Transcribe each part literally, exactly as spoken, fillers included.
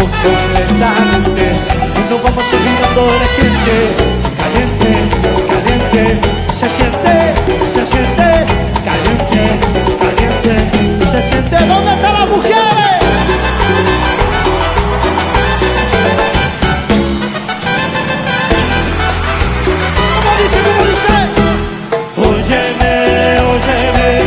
poco lentamente y nos vamos olvidando de la gente. Caliente, caliente, se siente, se siente, caliente, caliente, se siente. ¿Dónde están las mujeres? ¿Cómo dice, cómo dice? Óyeme, óyeme,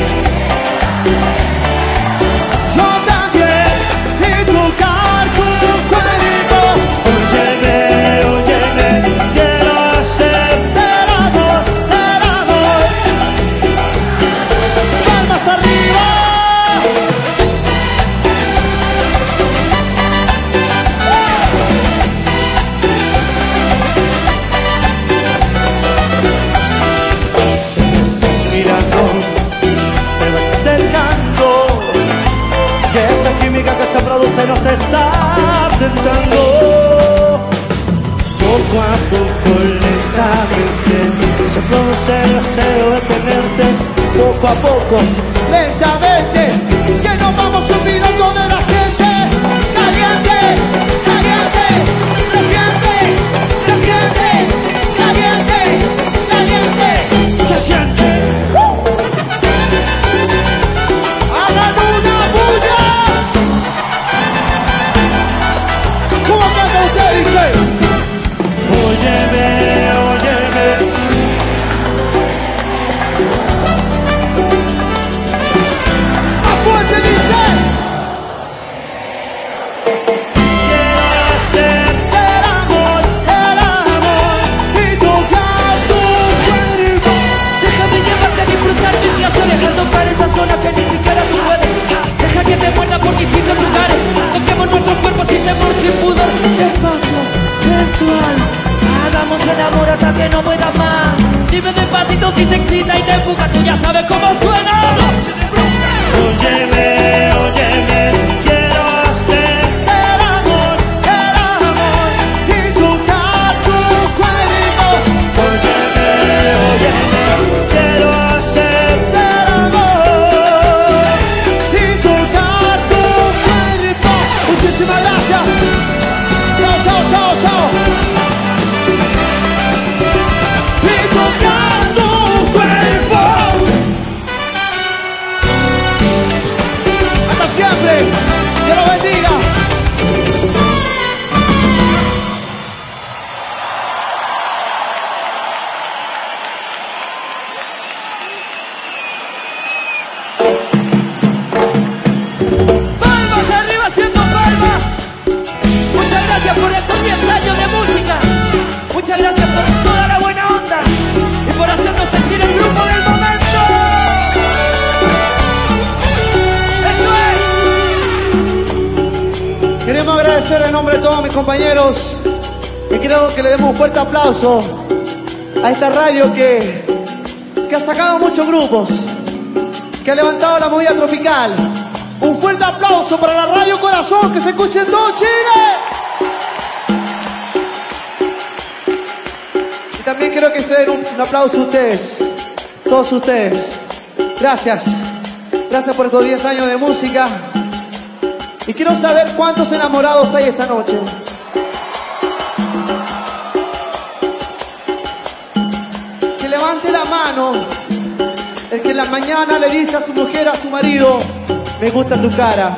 yo también y tocar tu cuerpo. Óyeme, óyeme, quiero hacerte el amor, el amor. Palmas arriba. Si me estás mirando, te vas acercando, que esa química que se produce nos está tentando. Poco a poco, lentamente, se produce el deseo de tenerte. Poco a poco, lentamente, que nos vamos olvidando de la gente. Caliente, caliente, se siente, se siente, caliente, caliente, se siente. Hagan una bulla. ¿Cómo canta usted? Dice: óyeme, óyeme, más fuerte dice: quiero hacerte el amor, el amor y tocar tu cuerpo. Déjame llevarte a disfrutar de mi azul. Deja tocar esa zona que ni siquiera tú puedes. Deja que te muerda por distintos lugares. Toquemos nuestro cuerpo sin temor, sin pudor. Despacio, sensual. Hagamos el amor hasta que no puedas más. Dime despacito si te excita y te empuja. Tú ya sabes cómo suena. Óyeme, óyeme, quiero hacerte el amor, el amor y tocar tu cuerpo. Óyeme, óyeme, quiero hacerte el amor y tocar tu cuerpo. Muchísimas gracias. Chao, chao, chao, chao. Y tocar tu cuerpo. Hasta siempre. Dios los bendiga. Palmas arriba haciendo palmas. Muchas gracias por estos diez años de música. Muchas gracias por toda la buena onda y por hacernos sentir el grupo del momento. Esto es. Queremos agradecer en nombre de todos mis compañeros y creo que le demos un fuerte aplauso a esta radio que, que ha sacado muchos grupos, que ha levantado la movida tropical. Un fuerte aplauso para la Radio Corazón, que se escuche en todo Chile. Y también quiero que se den un, un aplauso a ustedes, todos ustedes. Gracias, gracias por estos diez años de música. Y quiero saber cuántos enamorados hay esta noche. Que levante la mano el que en la mañana le dice a su mujer, a su marido: me gusta tu cara,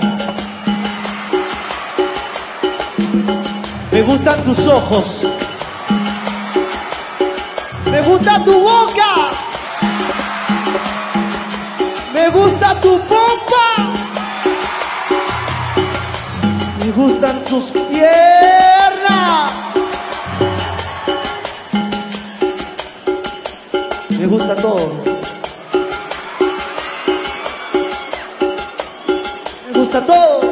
me gustan tus ojos, me gusta tu boca, me gusta tu pompa, me gustan tus piernas, me gusta todo. Me gusta todo.